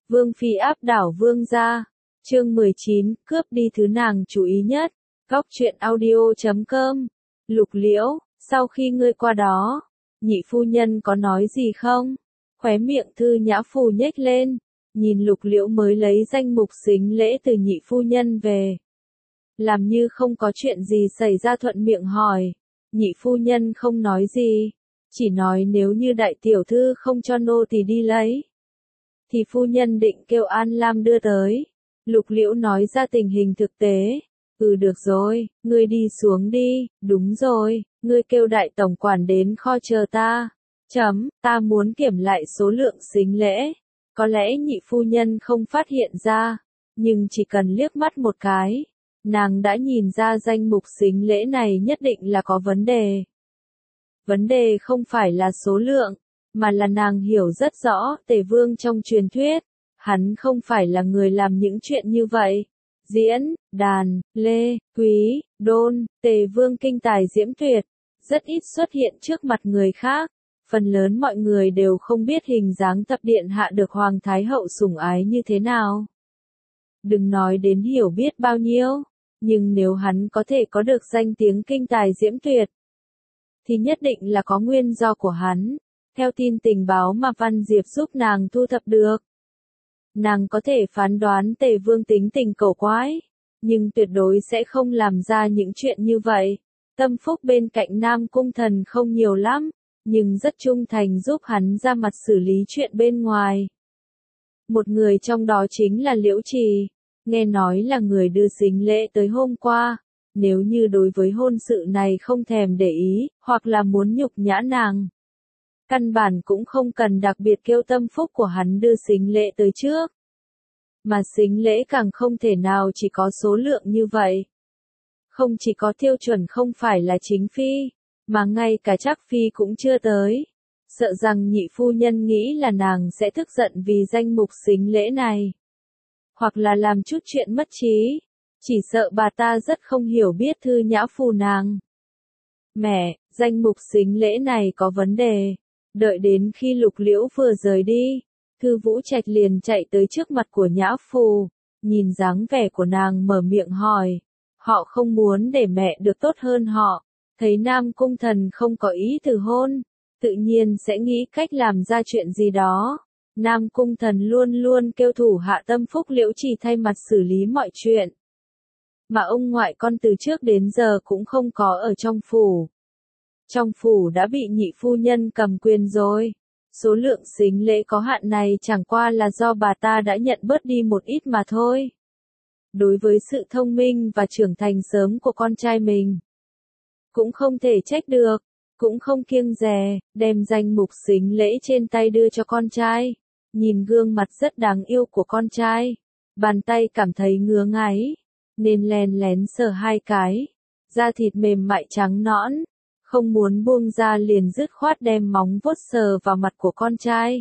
Vương phi áp đảo vương gia. Chương 19, cướp đi thứ nàng chú ý nhất. Góc truyện audio.com. Lục Liễu, sau khi ngươi qua đó, nhị phu nhân có nói gì không? Khóe miệng Thư Nhã Phù nhếch lên, nhìn Lục Liễu mới lấy danh mục sính lễ từ nhị phu nhân về. Làm như không có chuyện gì xảy ra thuận miệng hỏi. Nhị phu nhân không nói gì, chỉ nói nếu như đại tiểu thư không cho nô tỳ đi lấy, thì phu nhân định kêu An Lam đưa tới. Lục Liễu nói ra tình hình thực tế. Được rồi, ngươi đi xuống đi, đúng rồi, ngươi kêu đại tổng quản đến kho chờ ta. Ta muốn kiểm lại số lượng sính lễ. Có lẽ nhị phu nhân không phát hiện ra, nhưng chỉ cần liếc mắt một cái, nàng đã nhìn ra danh mục sính lễ này nhất định là có vấn đề. Vấn đề không phải là số lượng, mà là nàng hiểu rất rõ Tề Vương trong truyền thuyết, hắn không phải là người làm những chuyện như vậy. Diễn, đàn, lê, quý, đôn, Tề Vương kinh tài diễm tuyệt, rất ít xuất hiện trước mặt người khác. Phần lớn mọi người đều không biết hình dáng thập điện hạ được Hoàng Thái Hậu sủng ái như thế nào. Đừng nói đến hiểu biết bao nhiêu, nhưng nếu hắn có thể có được danh tiếng kinh tài diễm tuyệt, thì nhất định là có nguyên do của hắn. Theo tin tình báo mà Văn Diệp giúp nàng thu thập được, nàng có thể phán đoán Tề Vương tính tình cẩu quái, nhưng tuyệt đối sẽ không làm ra những chuyện như vậy. Tâm phúc bên cạnh Nam Cung Thần không nhiều lắm, nhưng rất trung thành giúp hắn ra mặt xử lý chuyện bên ngoài. Một người trong đó chính là Liễu Trì, nghe nói là người đưa sính lễ tới hôm qua. Nếu như đối với hôn sự này không thèm để ý, hoặc là muốn nhục nhã nàng, căn bản cũng không cần đặc biệt kêu tâm phúc của hắn đưa sính lễ tới trước. Mà sính lễ càng không thể nào chỉ có số lượng như vậy. Không chỉ có tiêu chuẩn không phải là chính phi, mà ngay cả Trác phi cũng chưa tới. Sợ rằng nhị phu nhân nghĩ là nàng sẽ tức giận vì danh mục sính lễ này, hoặc là làm chút chuyện mất trí. Chỉ sợ bà ta rất không hiểu biết Thư Nhã Phù nàng. Mẹ, danh mục sính lễ này có vấn đề. Đợi đến khi Lục Liễu vừa rời đi, Thư Vũ Trạch liền chạy tới trước mặt của Nhã Phù, nhìn dáng vẻ của nàng mở miệng hỏi. Họ không muốn để mẹ được tốt hơn họ, thấy Nam Cung Thần không có ý từ hôn, tự nhiên sẽ nghĩ cách làm ra chuyện gì đó. Nam Cung Thần luôn luôn kêu thủ hạ tâm phúc Liễu Trì thay mặt xử lý mọi chuyện. Mà ông ngoại con từ trước đến giờ cũng không có ở trong phủ. Trong phủ đã bị nhị phu nhân cầm quyền rồi. Số lượng sính lễ có hạn này chẳng qua là do bà ta đã nhận bớt đi một ít mà thôi. Đối với sự thông minh và trưởng thành sớm của con trai mình, cũng không thể trách được, cũng không kiêng dè, đem danh mục sính lễ trên tay đưa cho con trai. Nhìn gương mặt rất đáng yêu của con trai, bàn tay cảm thấy ngứa ngáy, nên len lén sờ hai cái, da thịt mềm mại trắng nõn, không muốn buông ra liền dứt khoát đem móng vuốt sờ vào mặt của con trai.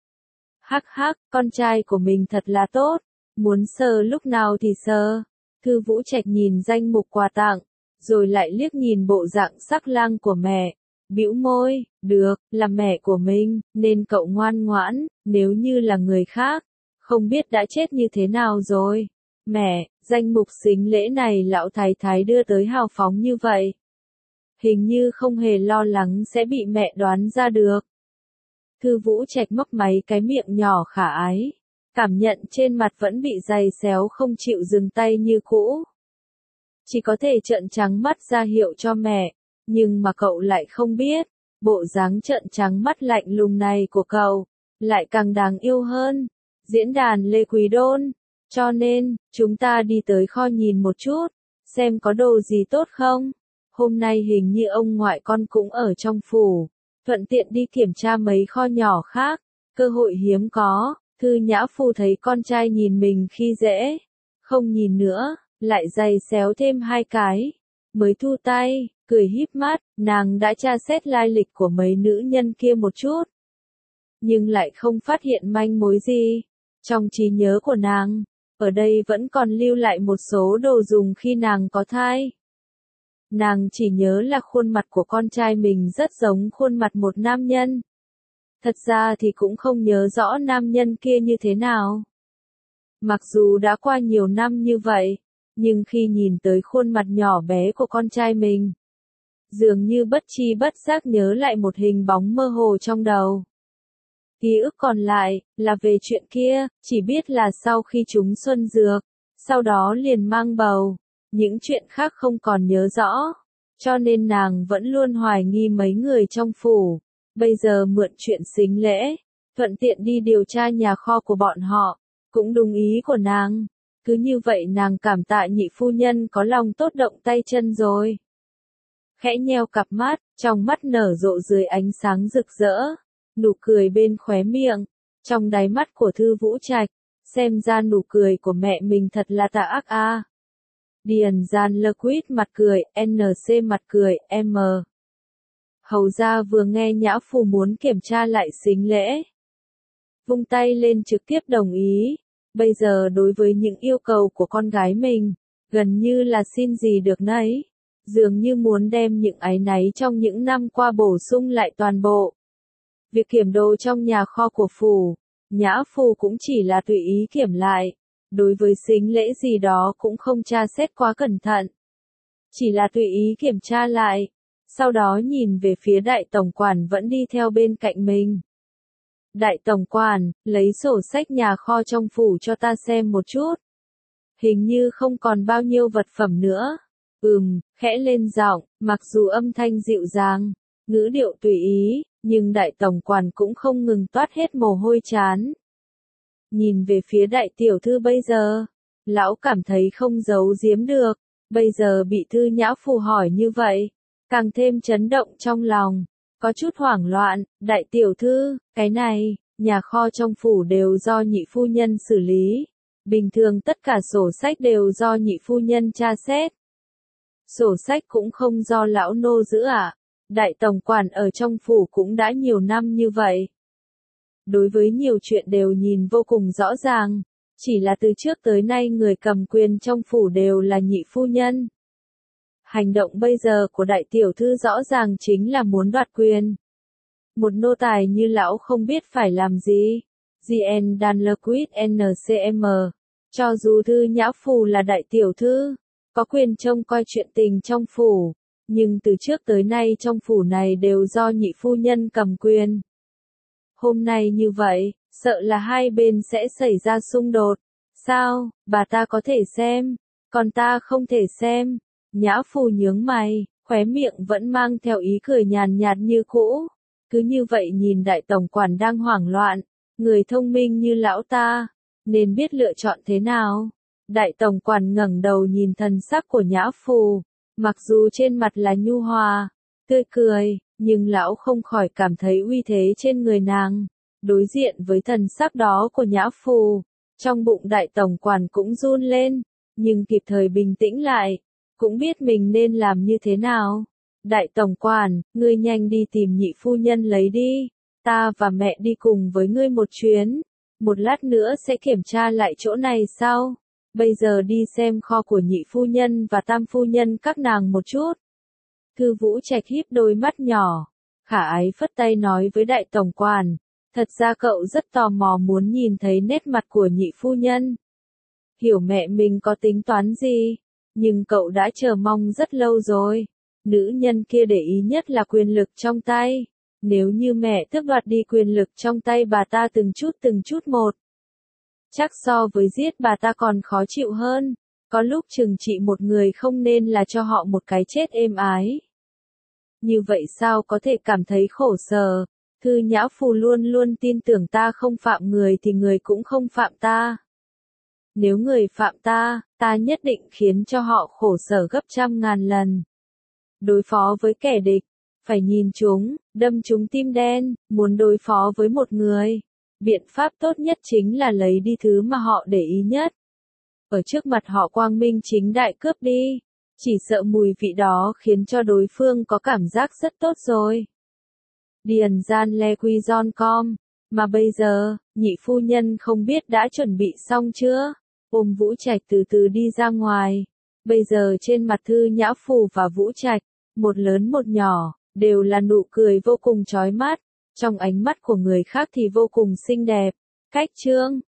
Hắc hắc, con trai của mình thật là tốt, muốn sờ lúc nào thì sờ. Thư Vũ Trạch nhìn danh mục quà tặng, rồi lại liếc nhìn bộ dạng sắc lang của mẹ, bĩu môi, được, là mẹ của mình, nên cậu ngoan ngoãn, nếu như là người khác, không biết đã chết như thế nào rồi. Mẹ, danh mục sính lễ này lão thái thái đưa tới hào phóng như vậy, hình như không hề lo lắng sẽ bị mẹ đoán ra được. Thư Vũ Trạch mấp máy cái miệng nhỏ khả ái, cảm nhận trên mặt vẫn bị giày xéo không chịu dừng tay như cũ. Chỉ có thể trợn trắng mắt ra hiệu cho mẹ, nhưng mà cậu lại không biết, bộ dáng trợn trắng mắt lạnh lùng này của cậu, lại càng đáng yêu hơn. Diễn đàn Lê Quý Đôn. Cho nên, chúng ta đi tới kho nhìn một chút, xem có đồ gì tốt không. Hôm nay hình như ông ngoại con cũng ở trong phủ, thuận tiện đi kiểm tra mấy kho nhỏ khác, cơ hội hiếm có. Thư Nhã Phù thấy con trai nhìn mình khi dễ, không nhìn nữa, lại giày xéo thêm hai cái, mới thu tay, cười híp mắt. Nàng đã tra xét lai lịch của mấy nữ nhân kia một chút, nhưng lại không phát hiện manh mối gì. Trong trí nhớ của nàng, ở đây vẫn còn lưu lại một số đồ dùng khi nàng có thai. Nàng chỉ nhớ là khuôn mặt của con trai mình rất giống khuôn mặt một nam nhân. Thật ra thì cũng không nhớ rõ nam nhân kia như thế nào. Mặc dù đã qua nhiều năm như vậy, nhưng khi nhìn tới khuôn mặt nhỏ bé của con trai mình, dường như bất tri bất giác nhớ lại một hình bóng mơ hồ trong đầu. Ký ức còn lại, là về chuyện kia, chỉ biết là sau khi trúng xuân dược, sau đó liền mang bầu, những chuyện khác không còn nhớ rõ, cho nên nàng vẫn luôn hoài nghi mấy người trong phủ, bây giờ mượn chuyện sính lễ, thuận tiện đi điều tra nhà kho của bọn họ, cũng đúng ý của nàng. Cứ như vậy nàng cảm tạ nhị phu nhân có lòng tốt động tay chân rồi. Khẽ nheo cặp mắt, trong mắt nở rộ dưới ánh sáng rực rỡ, nụ cười bên khóe miệng, trong đáy mắt của Thư Vũ Trạch, xem ra nụ cười của mẹ mình thật là tà ác a. Điền Gian Lơ Quýt mặt cười, NC mặt cười, M. Hầu ra vừa nghe Nhã Phu muốn kiểm tra lại sính lễ, vung tay lên trực tiếp đồng ý. Bây giờ đối với những yêu cầu của con gái mình, gần như là xin gì được nấy, dường như muốn đem những áy náy trong những năm qua bổ sung lại toàn bộ. Việc kiểm đồ trong nhà kho của phủ, Nhã Phu cũng chỉ là tùy ý kiểm lại, đối với sính lễ gì đó cũng không tra xét quá cẩn thận. Chỉ là tùy ý kiểm tra lại, sau đó nhìn về phía đại tổng quản vẫn đi theo bên cạnh mình. Đại tổng quản, lấy sổ sách nhà kho trong phủ cho ta xem một chút. Hình như không còn bao nhiêu vật phẩm nữa. Khẽ lên giọng, mặc dù âm thanh dịu dàng, ngữ điệu tùy ý, nhưng đại tổng quản cũng không ngừng toát hết mồ hôi trán. Nhìn về phía đại tiểu thư bây giờ, lão cảm thấy không giấu giếm được, bây giờ bị Thư Nhã Phu hỏi như vậy, càng thêm chấn động trong lòng, có chút hoảng loạn. Đại tiểu thư, cái này, nhà kho trong phủ đều do nhị phu nhân xử lý, bình thường tất cả sổ sách đều do nhị phu nhân tra xét. Sổ sách cũng không do lão nô giữ à? Đại tổng quản ở trong phủ cũng đã nhiều năm như vậy. Đối với nhiều chuyện đều nhìn vô cùng rõ ràng, chỉ là từ trước tới nay người cầm quyền trong phủ đều là nhị phu nhân. Hành động bây giờ của đại tiểu thư rõ ràng chính là muốn đoạt quyền. Một nô tài như lão không biết phải làm gì. GN Danlerquit NCM. Cho dù Thư Nhã Phu là đại tiểu thư, có quyền trông coi chuyện tình trong phủ, nhưng từ trước tới nay trong phủ này đều do nhị phu nhân cầm quyền. Hôm nay như vậy, sợ là hai bên sẽ xảy ra xung đột. Sao, bà ta có thể xem, còn ta không thể xem. Nhã Phu nhướng mày, khóe miệng vẫn mang theo ý cười nhàn nhạt như cũ. Cứ như vậy nhìn đại tổng quản đang hoảng loạn, người thông minh như lão ta, nên biết lựa chọn thế nào. Đại tổng quản ngẩng đầu nhìn thần sắc của Nhã Phu, mặc dù trên mặt là nhu hòa, tươi cười, nhưng lão không khỏi cảm thấy uy thế trên người nàng. Đối diện với thần sắc đó của Nhã Phu, trong bụng đại tổng quản cũng run lên, nhưng kịp thời bình tĩnh lại, cũng biết mình nên làm như thế nào. Đại tổng quản, ngươi nhanh đi tìm nhị phu nhân lấy đi, ta và mẹ đi cùng với ngươi một chuyến, một lát nữa sẽ kiểm tra lại chỗ này sau. Bây giờ đi xem kho của nhị phu nhân và tam phu nhân các nàng một chút. Thư Vũ Trạch híp đôi mắt nhỏ, khả ái phất tay nói với đại tổng quản, thật ra cậu rất tò mò muốn nhìn thấy nét mặt của nhị phu nhân. Hiểu mẹ mình có tính toán gì, nhưng cậu đã chờ mong rất lâu rồi. Nữ nhân kia để ý nhất là quyền lực trong tay. Nếu như mẹ tước đoạt đi quyền lực trong tay bà ta từng chút một, chắc so với giết bà ta còn khó chịu hơn. Có lúc trừng trị một người không nên là cho họ một cái chết êm ái. Như vậy sao có thể cảm thấy khổ sở? Thư Nhã Phu luôn luôn tin tưởng ta không phạm người thì người cũng không phạm ta. Nếu người phạm ta, ta nhất định khiến cho họ khổ sở gấp trăm ngàn lần. Đối phó với kẻ địch, phải nhìn chúng, đâm chúng tim đen. Muốn đối phó với một người, biện pháp tốt nhất chính là lấy đi thứ mà họ để ý nhất. Ở trước mặt họ quang minh chính đại cướp đi, chỉ sợ mùi vị đó khiến cho đối phương có cảm giác rất tốt rồi. Điền Gian Le Quy Giòn Com, mà bây giờ, nhị phu nhân không biết đã chuẩn bị xong chưa? Ôm Vũ Trạch từ từ đi ra ngoài. Bây giờ trên mặt Thư Nhã Phu và Vũ Trạch, một lớn một nhỏ, đều là nụ cười vô cùng chói mắt, trong ánh mắt của người khác thì vô cùng xinh đẹp. Cách chương